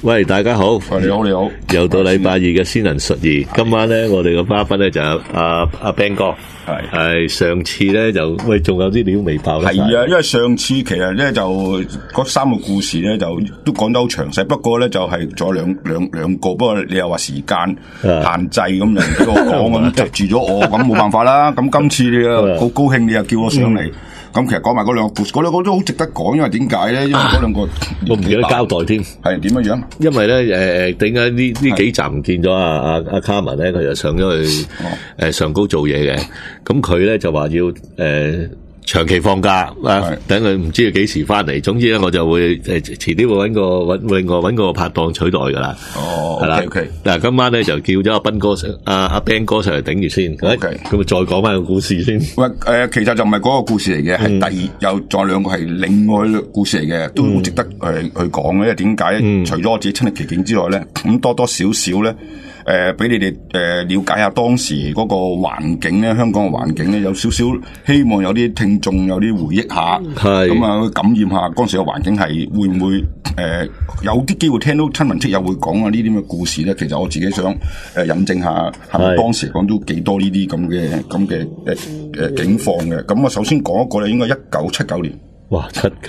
喂，大家好， 你好，你好， 又到禮拜二嘅先人術義。今晚咧，我哋個嘉賓咧就有阿 Ben 哥，係上次咧就喂，仲有啲料未爆。 係啊，因為上次其實咧就嗰3個故事咧就都講得好詳細，不過咧就係仲有兩個，不過你又話時間限制咁，就唔俾我講咁，窒住咗我，咁冇辦法啦。咁今次你又好高興，你又叫我上嚟。咁其實講埋嗰兩個故事，嗰兩個都好值得講，因為點解咧？因為嗰兩個我唔記得交代添， 係點樣樣？ 因為咧點解呢幾集唔見咗阿Carmen咧？佢就上咗去上高做嘢嘅，咁佢咧就話要長期放假等佢唔知佢幾時翻嚟。總之咧，我就會遲啲會揾個拍檔取代噶啦。 哦， 係啦。 OK。 嗱，今晚咧就叫咗阿斌哥阿 Ben 哥上嚟頂住先。 OK。 咁啊，再講翻個故事先。 喂，其實就唔係嗰個故事嚟嘅，係又再兩個係另外嘅故事嚟嘅，都好值得去講嘅。因為點解咧？除咗我自己親歷其境之外咧，咁多多少少咧。俾你哋了解下當時嗰個環境咧，香港嘅環境咧，有少少希望有啲聽眾有啲回憶下，咁啊感染下嗰陣時嘅環境係會唔會有啲機會聽到親朋戚友會講啊呢啲咁嘅故事咧？其實我自己想引證下，係咪當時講都幾多呢啲咁嘅境況嘅？咁我首先講一個咧，應該1979年。 哇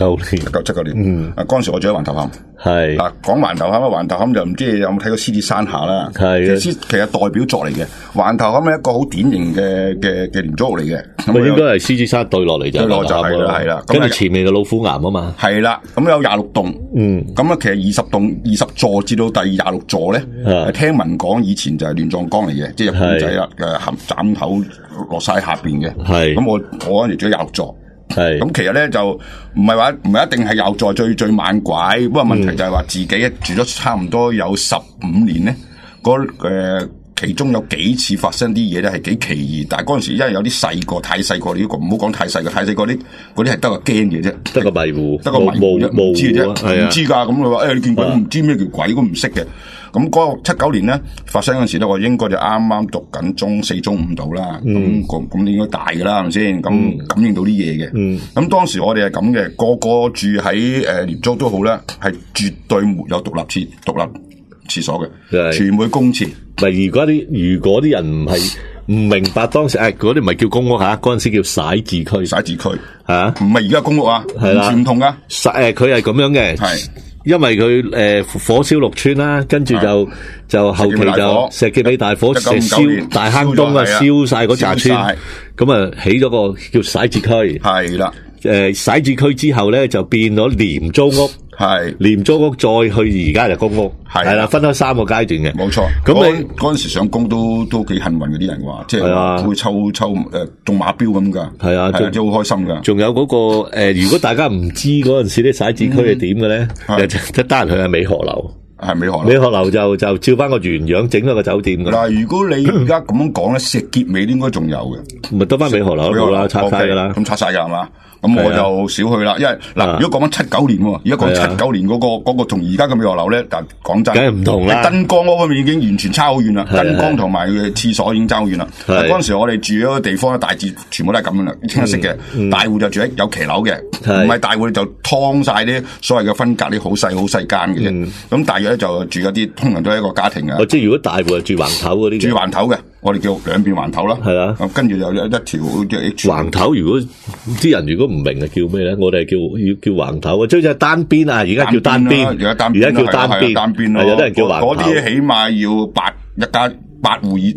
！1979年， 嗰陣時我住喺環頭磡， 係嗱講環頭磡環頭磡就唔知你有冇睇過獅子山下啦，係其實代表作嚟嘅。環頭磡係一個好典型嘅廉租屋嚟嘅， 咁應該係獅子山對落嚟就係啦， 跟住前面嘅老虎岩啊嘛， 係啦，咁有26棟，咁啊其實20座至到第26座咧，聽聞講以前就係亂葬崗嚟嘅，即係日本仔啦，斬頭落晒下邊嘅，係咁我嗰陣時住咗26座。係咁，其實咧就唔係一定係有在最猛鬼，不過問題就係話自己住咗差唔多有15年咧，其中有幾次發生啲嘢咧係幾奇異，但係嗰陣時因為有啲細個太細個，呢個唔好講太細個啲嗰啲係得個驚嘅啫，得個迷糊唔知嘅啫，唔知㗎。咁佢話你見鬼唔知咩叫鬼，都唔識嘅。咁嗰個79年咧發生嗰陣時咧，我應該就啱啱讀緊中4、中5度啦。咁應該大㗎啦，係咪先？咁感應到啲嘢嘅。咁當時我哋係咁嘅，個個住喺廉租都好啦，係絕對沒有獨立廁所嘅，全部公廁。 如果啲人唔明白當時嗰啲唔係叫公屋嚇，嗰陣時叫徙置區嚇，唔係而家公屋啊，完全唔同噶。佢係咁樣嘅，係因為佢火燒6村啦，跟住就後期就石硤尾大火燒大坑東啊，燒晒嗰紮村，咁啊起咗個叫徙置區，係啦。徙置區之後咧就變咗廉租屋，係廉租屋再去而家就公屋，係啦，分開3個階段嘅，冇錯。咁你嗰陣時上工都幾幸運嘅啲人話，即係會抽中馬標咁噶，係啊，即係好開心噶。仲有嗰個如果大家唔知嗰陣時啲徙置區係點嘅咧，就得閒去下美荷樓。係美荷樓就照翻個原樣整咗個酒店㗎。嗱，如果你而家咁樣講咧，石硤尾應該仲有嘅， 咪得翻美荷樓冇啦，拆晒㗎啦。 咁拆晒㗎係嘛？咁我就少去啦，因為嗱，如果講緊79年喎，而家講79年嗰個同而家嘅美荷樓咧，但講真，梗係唔同啦。燈光嗰方面已經完全差好遠啦，燈光同埋佢廁所已經差好遠啦。嗰陣時我哋住嗰個地方咧，大致全部都係咁樣啦，清一色嘅。大戶就住喺有騎樓嘅，唔係大戶就劏晒啲所謂嘅分隔啲好細間嘅啫。咁大約咧就住一啲通常都係一個家庭嘅。 即係如果大戶係住橫頭嗰啲， 住橫頭嘅。我哋叫兩邊橫頭啦，係啊，跟住又有一條橫頭。如果啲人如果唔明係叫咩咧，我哋係叫橫頭啊，即係單邊啊，而家叫單邊，而家叫單邊咯。有啲人叫橫頭。嗰啲起碼要8戶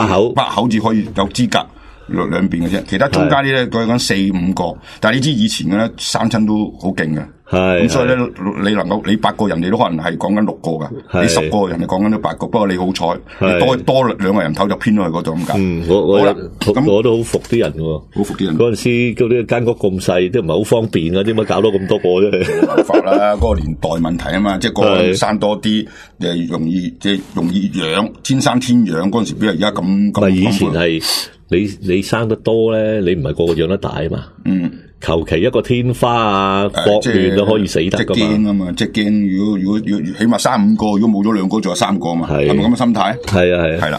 8口至可以有資格兩邊嘅啫，其他中間啲咧講4、5個，但係你知以前嘅咧三親都好勁嘅。咁所以咧，你8個人，你都可能係講緊6個噶，你10個人，你講緊都8個。不過你好彩，你多2個人頭就偏咗去嗰度咁解。 我都好服啲人喎，好服啲人。嗰陣時嗰啲間屋咁細，都唔係好方便啊，點解搞到咁多個啫？ 冇辦法啦，嗰個年代問題啊嘛，即係個生多啲，容易養，天生天養。嗰陣時比而家咁。 唔係以前係你生得多咧，你唔係個個養得大啊嘛。求其一個天花啊，霍亂都可以死得噶嘛。 即係驚啊嘛，即係驚。如果起碼生5個，如果冇咗2個，仲有3個嘛。係咪咁嘅心態？ 係啊係。 係啦。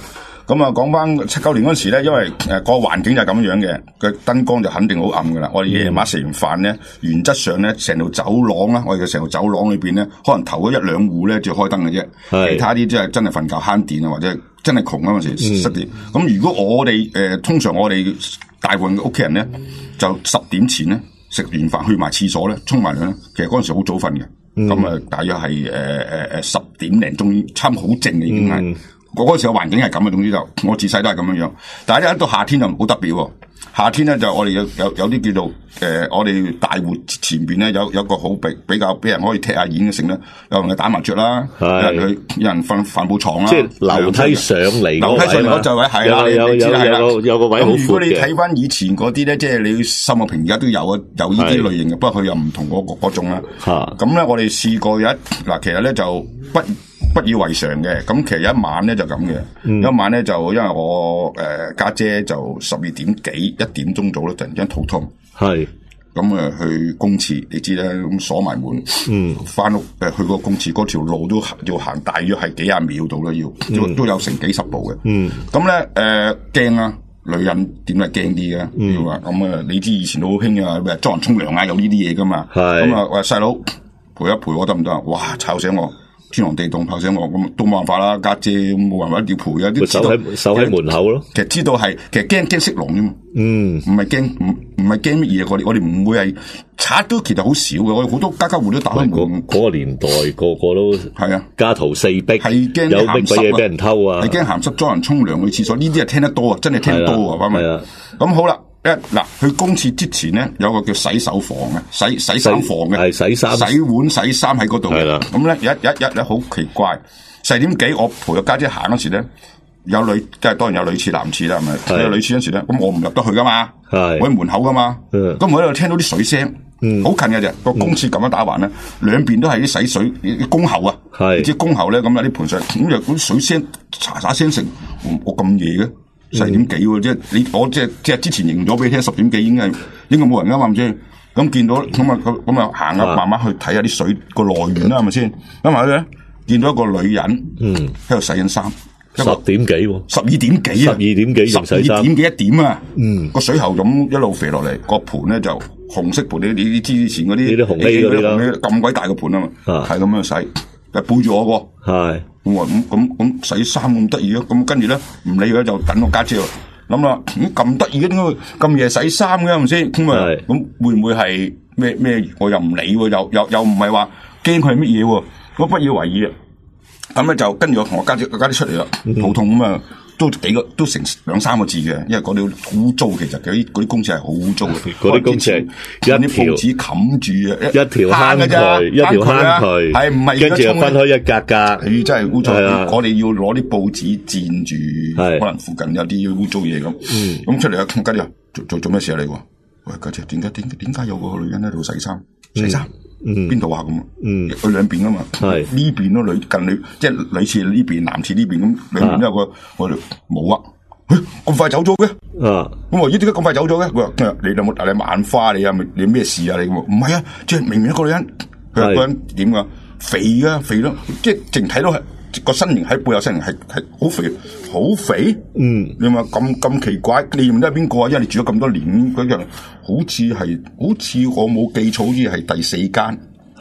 咁啊，講翻79年嗰陣時咧，因為個環境就係咁樣嘅，個燈光就肯定好暗噶啦。我哋夜晚食完飯咧，原則上咧，成條走廊啦，我哋嘅成條走廊裏邊咧，可能頭嗰一兩戶咧就開燈嘅啫，其他啲即係真係瞓覺慳電啊，或者真係窮嗰陣時失電。咁如果我哋通常我哋大部分嘅屋企人咧，就10點前咧食完飯去埋廁所咧，沖埋涼咧，其實嗰陣時好早瞓嘅。咁大約係10點零鐘，差唔多好靜嘅已經係。嗰個時候環境係咁嘅，總之就我自細都係咁樣樣。但係咧一到夏天就好特別喎。夏天咧就我哋有啲叫做我哋大活前邊咧有個好比較俾人可以踢下演嘅成咧，有人去打麻雀啦，有人瞓帆布床啦， 即係樓梯上嚟， 樓梯上嚟嗰就位係啦， 有個位好闊嘅。 如果你睇翻以前嗰啲咧，即係你秀茂坪而家都有呢啲類型嘅，不過佢又唔同嗰種啦。咁咧我哋試過其實咧就不以為常嘅，咁其實有一晚咧就咁嘅，一晚咧就因為我家姐就12點幾1點鐘到咧，突然間肚痛，係咁去公廁，你知啦，咁鎖埋門，翻屋去個公廁嗰條路都要行大約係幾廿秒到啦，都有成幾十步嘅，咁咧驚啊！女人點係驚啲嘅，要話咁你知以前都好興啊，咩裝人沖涼啊，有呢啲嘢噶嘛，咁喂細佬陪一陪我得唔得啊？哇！吵醒我！天寒地凍，跑醒我咁都冇辦法啦，家姐冇辦法要陪啊！啲守喺門口咯。其實知道係，其實驚色狼啫嘛。唔係驚乜嘢？我哋唔會係賊都其實好少嘅。我哋好多家戶都打開門。 嗰個年代個個都係啊，家徒四壁， 係驚有乜鬼嘢俾人偷啊？ 係驚鹹濕裝人沖涼去廁所，呢啲係聽得多啊，真係聽得多啊，係咪？咁好啦。嗱，去公廁之前咧，有個叫洗手房嘅，洗衫房嘅， 係洗衫、 洗碗、洗衫喺嗰度嘅。咁咧，一咧好奇怪，4點幾我陪個家姐行嗰時咧，有女，即係當然有女廁男廁啦，係咪？有女廁嗰時咧，咁我唔入得去噶嘛，我喺門口噶嘛，咁我喺度聽到啲水聲，好近嘅啫。個公廁咁樣打橫咧，兩邊都係啲洗水啲公喉啊，唔知公喉咧咁有啲盆水，咁又嗰啲水聲喳聲成，我咁夜嘅。4點幾喎，即係我即係之前認咗俾你聽，10點幾應該冇人噶嘛，唔知咁見到咁啊行啊，慢慢去睇下啲水個來源啦，係咪先？咁埋咧見到一個女人，喺度洗緊衫，10點幾喎，12點幾啊，12點幾12點幾1點啊，個水喉咁一路肥落嚟，個盤咧就紅色盤，你知以前嗰啲紅氣嗰啲啦， 咁鬼大個盤啊嘛，係咁樣洗，就背住我喎，係。咁洗衫咁得意啊！咁跟住咧唔理佢就等我家姐喎。諗啦，咁得意嘅點解咁夜洗衫嘅係咪先？咁會唔會係咩？我又唔理喎，又唔係話驚佢係乜嘢喎？我不以為意啊！咁咧就跟住我同我家姐出嚟啦，肚痛咁啊！都成2-3個字嘅，因為嗰啲污糟，其實嗰啲公廁係好污糟嘅。嗰啲公廁係一條報紙冚住啊，一條坑嘅啫，一條坑渠，係唔係？跟住又分開一格格，真係污糟。我哋要攞啲報紙墊住，可能附近有啲污糟嘢咁。咁出嚟啊，家姐做咩事啊？你話喂，家姐點解有個女人喺度洗衫？邊度啊咁？佢兩邊啊嘛，呢邊咯女即係女廁呢邊，男廁呢邊咁，兩邊都有個我哋冇啊！咁快走咗嘅？咁我咦點解咁快走咗嘅？佢話你有冇大你眼花你啊？你咩事啊？你唔係啊？即係明明一個女人，佢個人點噶？肥咯，即係淨睇到係個身形喺背後身形係好肥，好肥。你話咁奇怪？你認得係邊個啊？因為你住咗咁多年嗰樣。好似我冇記錯，好似係第4間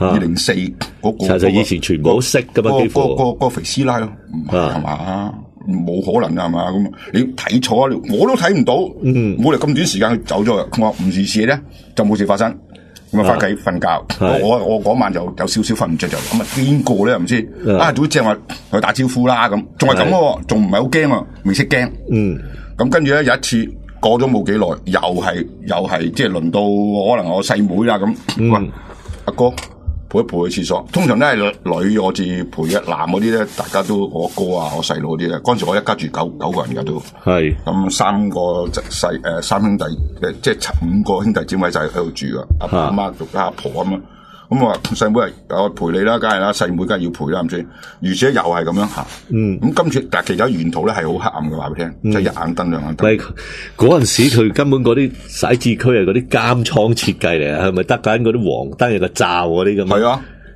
204嗰個。其實以前全部都識噶嘛，幾乎個肥師奶咯，係嘛？冇可能啊，係嘛？咁你睇錯啊！我都睇唔到，冇嚟咁短時間佢走咗啊！我話唔如是咧，就冇事發生。咁啊，翻屋企瞓覺。我嗰晚就有少少瞓唔着，就咁啊，邊個咧唔知啊？總之正話去打招呼啦，咁仲係咁喎，仲唔係好驚啊？未識驚。咁跟住咧有一次。過咗冇幾耐，又係，即係輪到可能我細妹啦咁。喂，阿哥陪一陪去廁所。通常都係女我至陪嘅，男嗰啲咧，大家都我哥啊，我細佬嗰啲咧。嗰陣時我一家住九個人噶都。係。咁3個3兄弟，即係5個兄弟姊妹就喺度住噶。阿爸阿媽同阿婆咁樣。咁我話細妹我陪你啦，梗係啦，細妹梗係要陪啦，係咪先？而且又係咁樣行。咁今次但係其實沿途咧係好黑暗嘅，話俾你聽，即係一眼燈兩眼燈。嗰陣時佢根本嗰啲徙置區係嗰啲監倉設計嚟啊，係咪得緊嗰啲黃燈有個罩嗰啲咁？係啊，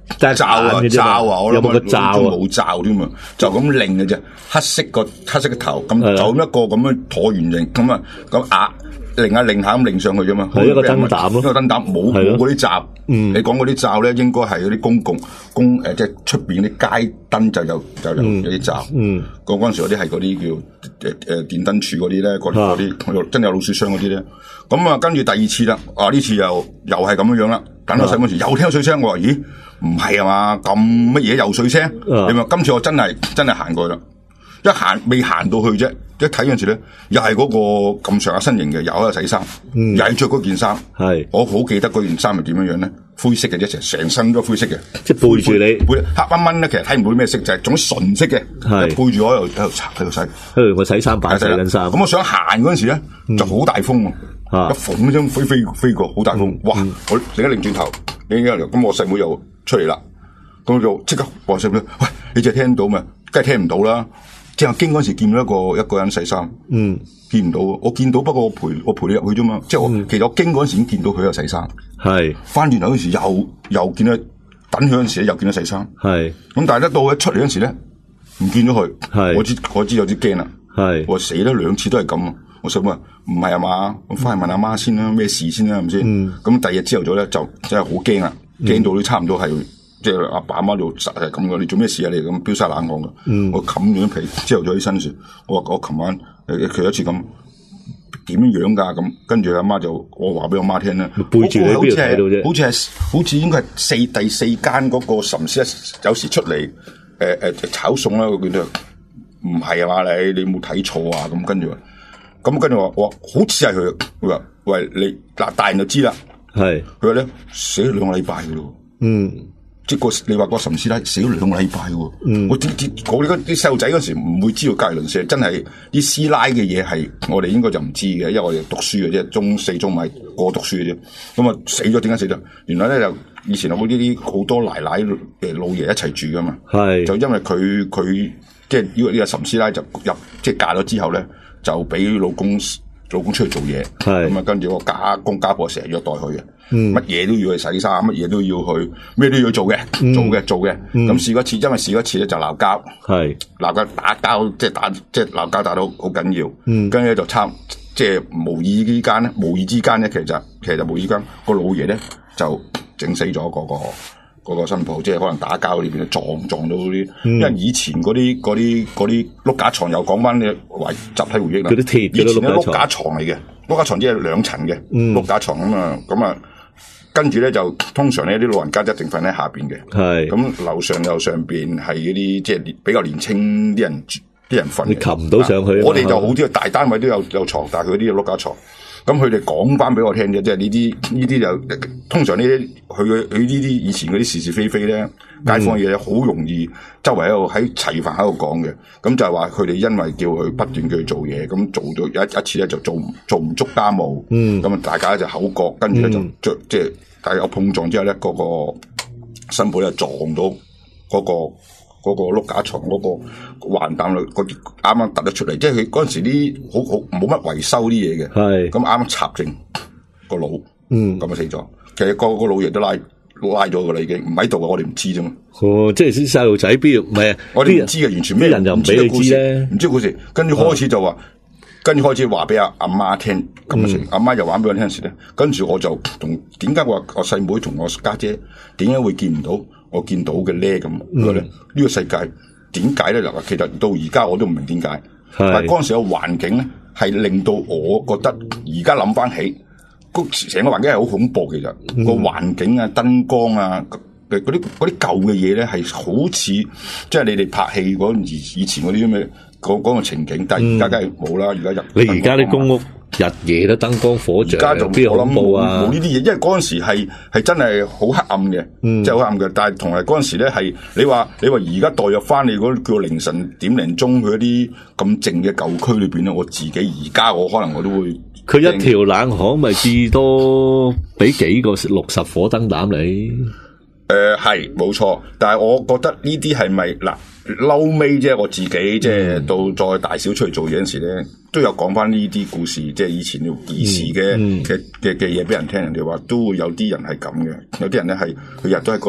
罩啊，我諗有冇個罩啊？ 冇罩添嘛，就咁擰嘅啫，黑色嘅頭，咁就咁一個咁樣橢圓形，咁啊咁擰下擰下咁擰上去啫嘛， 係一個燈膽咯， 一個燈膽冇嗰啲罩。你講嗰啲罩咧，應該係嗰啲公共即係出邊啲街燈就有啲罩。嗰陣時嗰啲係嗰啲叫電燈柱嗰啲咧，嗰啲真有老鼠箱嗰啲咧。咁啊，跟住第二次啦，呢次又係咁樣啦。等我細嗰時又聽水聲，我話咦唔係啊嘛，咁乜嘢又水聲？你話今次我真係行過去啦，一行未行到去啫。一睇嗰陣時咧，又係嗰個咁上下身形嘅，又喺度洗衫，又係着嗰件衫。係，我好記得嗰件衫係點樣樣咧，灰色嘅啫，成身都灰色嘅， 即係背住你， 黑掹掹咧，其實睇唔到咩色，就係總之純色嘅。係背住我喺度擦喺度洗， 我洗衫板洗緊衫。 咁我想行嗰陣時咧，就好大風喎，一縫咁飛過，好大風，哇！我另一擰轉頭，咁我細妹又出嚟啦，咁我就即刻話細妹，喂，你淨係聽到咩？梗係聽唔到啦。正經嗰時見到一個人洗衫，見唔到，我見到，不過我陪你入去啫嘛。即係其實我經嗰時已經見到佢喺度洗衫，係翻轉頭嗰時又見到，等佢嗰時又見到洗衫，係咁。但係咧到佢出嚟嗰時咧，唔見咗佢，係我知有啲驚啦，係我死啦2次都係咁，我想話唔係啊嘛，我翻去問阿媽先啦，咩事先啦，係咪先？咁第二日朝頭早咧就真係好驚啦，驚到都差唔多係。即係阿爸阿媽就實係咁噶，你做咩事啊？你咁飆晒冷汗噶，我冚咗皮，之後咗起身時，我話我琴晚佢有一次咁點樣噶咁，跟住阿媽就我話俾我媽聽啦，背住你邊度睇到啫？好似應該係第四間嗰個岑師有時出嚟炒餸啦，我見到唔係啊嘛，你冇睇錯啊？咁跟住我好似係佢，佢話喂你嗱大人就知啦，係佢話咧死咗2個禮拜噶咯，即係你話個岑師奶死咗2個禮拜喎，我啲細路仔嗰時唔會知道隔籬鄰舍，真係啲師奶嘅嘢係我哋應該就唔知嘅，因為我哋讀書嘅啫，中4中咪過讀書嘅啫。咁啊死咗點解死咗？原來咧就以前有呢啲好多奶奶老爺一齊住噶嘛，係就因為佢即係呢個岑師奶就即係嫁咗之後咧，就俾老公出去做嘢，咁啊跟住個家公家婆成日虐待佢嘅，乜嘢都要去洗衫，乜嘢都要去，咩都要做嘅，做嘅。咁試過一次，因為試過一次咧就鬧交，鬧交打交，即係鬧交打到好緊要，跟住就即係無意之間咧，其實無意間個老爺咧就整死咗嗰個新抱，即係可能打交裏邊撞到啲，因為以前嗰啲碌架床又講翻嘅集體回憶啦。嗰啲鐵以前嘅碌架床嚟嘅，碌架床只係2層嘅碌架床咁啊，跟住咧就通常咧啲老人家一定瞓喺下邊嘅，係咁樓上又上邊係嗰啲即係比較年青啲人瞓。你擒唔到上去，我哋就好啲，大單位都有床，但係佢啲碌架床。咁佢哋講翻俾我聽嘅，即係呢啲就通常呢啲佢呢啲以前嗰啲是是非非咧，街坊嘢好容易周圍喺齊飯喺度講嘅。咁就係話佢哋因為叫佢不斷叫佢做嘢，咁做到一次咧就做唔足家務，咁啊大家就口角，跟住咧就即係大家有碰撞之後咧，嗰個新抱咧撞到嗰個碌架床嗰個橫擔率嗰啲啱啱突得出嚟，即係佢嗰陣時啲好冇乜維修啲嘢嘅，係咁啱插正個腦，咁啊死咗。其實個老爺都拉咗噶啦，已經唔喺度啊，我哋唔知啫嘛。哦，即係啲細路仔邊唔係啊？我哋唔知嘅，完全咩人又唔俾你知咧，唔知故事。跟住開始就話，跟住開始話俾阿媽聽咁嘅事，阿媽又話俾我聽時咧，跟住我就同點解我細妹同我家姐點解會見唔到？我見到嘅咧咁，呢個世界點解咧？嗱，其實到而家我都唔明點解。但係嗰陣時嘅環境咧，係令到我覺得而家諗翻起，成個環境係好恐怖。其實個環境啊、燈光啊、嗰啲舊嘅嘢咧，係好似即係你哋拍戲嗰以前嗰啲咁嘅嗰個情景。但係而家梗係冇啦，而家你而家啲公屋日夜都燈光火著，而家就邊恐怖啊？冇呢啲嘢，因為嗰陣時係真係好黑暗嘅，即係好黑暗嘅。但係同埋嗰陣時咧係你話而家代入翻你嗰叫凌晨點零鐘去一啲咁靜嘅舊區裏邊咧，我自己而家我可能我都會，佢一條冷巷咪至多俾幾個60火燈膽你？係冇錯，但係我覺得呢啲係咪嗱？嬲尾啫，我自己即係到再大小出嚟做嘢嗰時咧，都有講翻呢啲故事，即係以前要兒時嘅嘢俾人聽。人哋話都會有啲人係咁嘅，有啲人咧係佢日都喺嗰度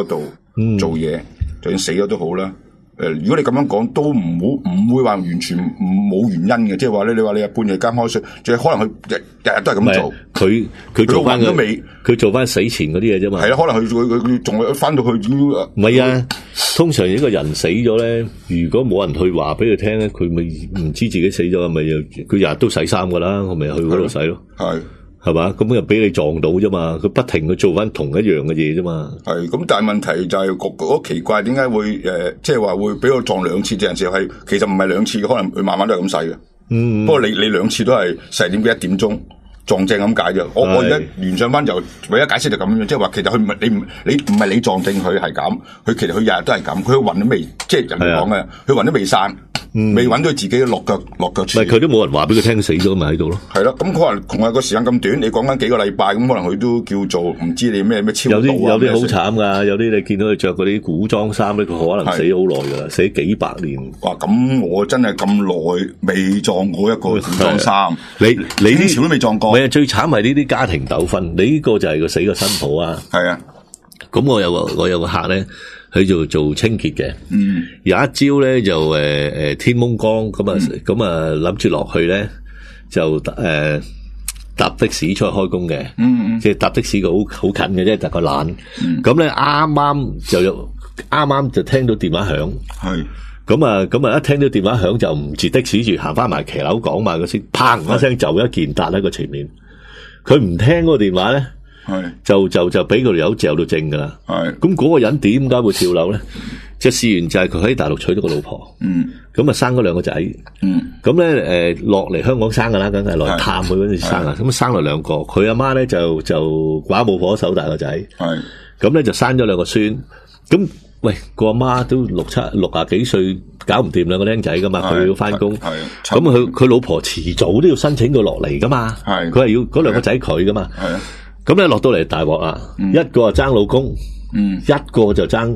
做嘢，就算死咗都好啦。如果你咁樣講，都唔會話完全冇原因嘅，即係話咧，你話你半夜間開水，即係可能佢日日都係咁做。 佢做翻佢做翻死前嗰啲嘢啫嘛。 係啊，可能佢仲翻到去唔係啊，通常一個人死咗咧，如果冇人去話俾佢聽咧，佢咪唔知自己死咗，咪佢日日都洗衫噶啦，我咪去嗰度洗咯。係嘛？咁又俾你撞到啫嘛？佢不停去做翻同一樣嘅嘢啫嘛。係咁，但係問題就係好奇怪，點解會即係話會俾我撞兩次？這陣時係其實唔係兩次，可能佢慢慢都係咁洗嘅。不過你兩次都係10點幾1點鐘撞正咁解啫。我而家聯想翻就唯一解釋就咁樣，即係話其實佢唔係你撞正佢係咁，佢其實佢日日都係咁，佢個魂都未，即係人哋講嘅，佢魂都未散。未揾到自己落腳處， 佢都冇人話俾佢聽死咗，咪喺度咯。 係咯，咁可能同埋個時間咁短，你講緊幾個禮拜，咁可能佢都叫做唔知你咩超度啊。 有啲好慘噶，有啲你見到佢着嗰啲古裝衫咧，佢可能死好耐噶啦，死幾百年。 哇！咁我真係咁耐未撞過一個古裝衫， 你啲朝都未撞過。 唔係最慘係呢啲家庭糾紛，你呢個就係個死個新抱啊。 係啊， 咁我有個客咧。佢做清潔嘅，有一朝咧就天蒙光咁啊諗住落去咧就搭的士出去開工嘅，即係搭的士佢好近嘅啫，但個懶，咁咧啱啱就聽到電話響，係咁啊一聽到電話響就唔截的士住，行翻埋騎樓講埋個聲，砰一聲就一件搭喺個前面，佢唔聽嗰個電話咧。就俾佢條友嚼到正噶啦，咁嗰個人點解會跳樓咧？即係試完就係佢喺大陸娶咗個老婆，咁啊生咗2個仔，咁咧落嚟香港生噶啦，梗係落嚟探佢嗰陣時生啊，咁生落2個，佢阿媽咧就寡母火手大個仔，咁咧就生咗2個孫，咁喂個阿媽都60幾歲，搞唔掂2個僆仔噶嘛，佢要翻工，咁佢老婆遲早都要申請佢落嚟噶嘛，佢係要嗰2個仔佢噶嘛。咁咧落到嚟大鑊啦，一個就爭老公，一個就爭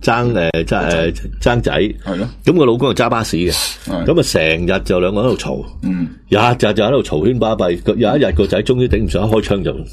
仔，係咯。咁個老公就揸巴士嘅，咁啊成日就2個喺度嘈，日就喺度嘈喧巴閉。有一日個仔終於頂唔順，一開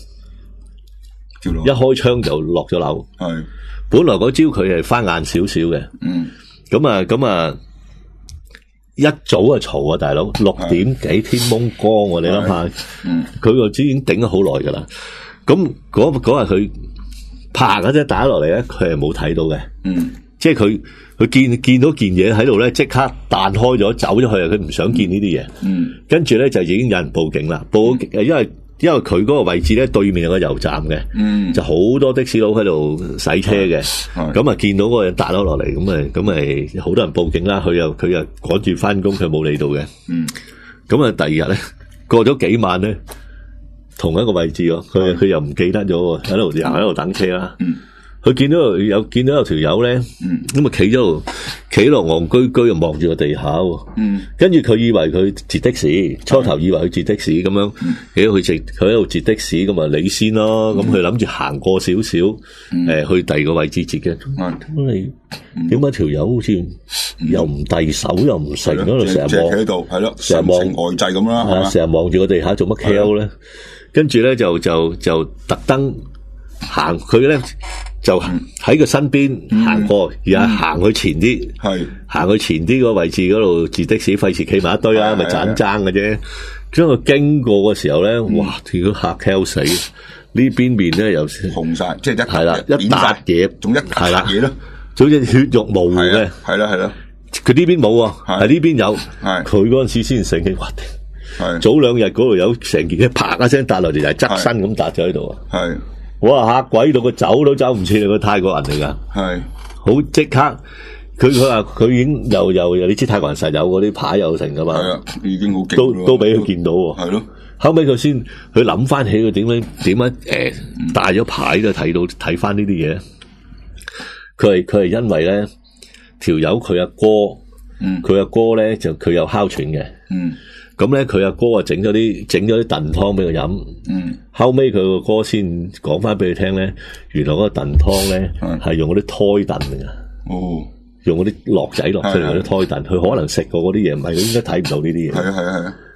槍就落咗樓。係，本來嗰朝佢係翻晏少少嘅，咁啊一早就嘈啊大佬，6點幾天蒙光，你諗下，佢個支已經頂咗好耐噶啦。咁嗰日佢啪嗰隻打落嚟咧，佢係冇睇到嘅，即係佢見到件嘢喺度咧，即刻彈開咗走咗去啊！佢唔想見呢啲嘢，跟住咧就已經有人報警啦。因為佢嗰個位置咧對面有個油站嘅，就好多的士佬喺度洗車嘅，咁啊見到嗰個人彈咗落嚟，咁咪好多人報警啦。佢又趕住翻工，佢冇理到嘅，咁啊第二日咧過咗幾晚咧。同一個位置喎，佢又唔記得咗喎，喺度等車啦。佢見到有條友咧，咁啊企落戇居居，又望住個地下喎。跟住佢以為佢截的士，初頭以為佢截的士咁樣，佢喺度截的士，咁啊你先咯。咁佢諗住行過少少，去第二個位置截嘅。咁你點解條友好似又唔遞手又唔成嗰度，成日望喺度，係咯，成日望外滯咁啦， 成日望住個地下做乜 Q 咧？跟住咧就特登行，佢咧就喺佢身邊行過，而係行去前啲，行去前啲個位置嗰度截的士，費事企埋一堆啦，咪盞爭嘅啫。將佢經過嘅時候咧，哇！條嚇 Q 死，呢邊面咧又紅晒，即係係啦，一笪嘢， 仲一笪嘢咯， 好似血肉模糊嘅， 係啦。 佢呢邊冇喎，係呢邊有，佢嗰陣時先醒起，哇！早2日嗰度有成件嘢啪一聲笪落嚟，就係側身咁笪咗喺度啊！哇嚇鬼到佢走都走唔切，佢泰國人嚟噶，好即刻。佢話佢已經又你知泰國人實有嗰啲牌有成噶嘛？ 已經好勁， 都俾佢見到喎。 係咯， 後尾佢先佢諗翻起佢點解帶咗牌都睇翻呢啲嘢。佢係因為咧條友佢阿哥咧就佢有哮喘嘅。咁咧，佢阿哥啊整咗啲燉湯俾佢飲。後尾佢個哥先講翻俾佢聽咧，原來嗰個燉湯咧係用嗰啲胎燉嘅。用嗰啲落仔落出嚟嗰啲胎燉，佢可能食過嗰啲嘢，唔係佢應該睇唔到呢啲嘢。係啊。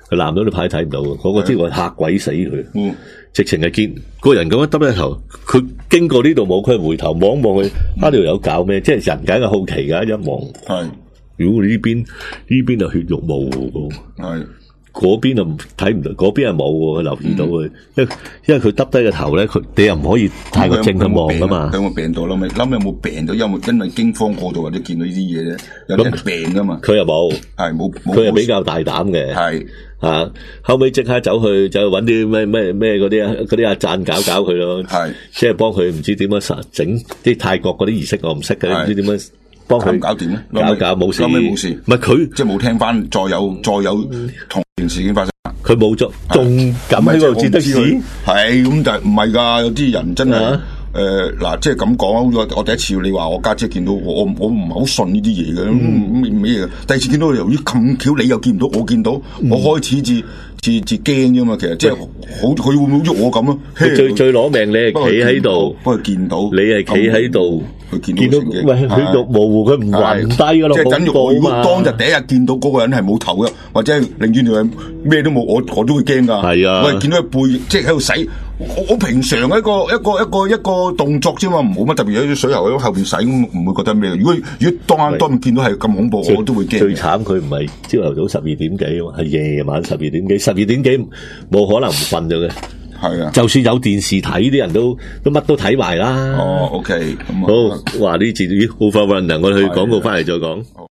佢男咗啲牌睇唔到，嗰個即係話嚇鬼死佢。直情係見個人咁樣耷低頭，佢經過呢度冇，佢回頭望望佢，呢條友搞咩？即係人梗係好奇噶，一望係。如果呢邊就血肉模糊噶，係嗰邊就睇唔到，嗰邊係冇喎，佢留意到佢，因為佢耷低個頭咧，你又唔可以太過正去望噶嘛。有冇病到啦？諗有冇病到？因為驚慌過度或者見到呢啲嘢咧，有啲人病噶嘛。佢又冇，係冇，佢又比較大膽嘅，係。後尾即刻走去搵啲咩嗰啲阿贊搞佢咯，係即係幫佢唔知點樣整啲泰國嗰啲儀式，我唔識嘅，唔知點樣幫佢搞掂咧，搞冇事，冇事，唔係佢即係冇聽翻，再有同件事件發生，佢冇咗，仲咁喺度接得事，係咁就唔係噶，有啲人真係。嗱，即係咁講，我第一次你話我家姐見到我唔係好信呢啲嘢嘅，咩嘢？第二次見到由於咁巧，你又見唔到，我見到，我開始至驚啫嘛。其實即係好，佢會唔會喐我咁咯？最攞命，你係企喺度，不過見到你係企喺度，佢見到喂血肉模糊，佢唔暈低噶咯，即係如果當日第一日見到嗰個人係冇頭嘅，或者係擰轉條咩都冇，我都會驚噶。係啊，喂，見到佢背即係喺度洗。我平常一個動作啫嘛，冇乜特別，喺水喉喺後邊洗，唔會覺得咩。如果當面見到係咁恐怖，我都會驚。最慘佢唔係朝頭早12點幾，係夜晚12點幾，12點幾冇可能唔瞓咗嘅。係啊，就算有電視睇，啲人都乜都睇埋啦。哦，OK，好，話呢節好快 run 啊，我哋去廣告翻嚟再講。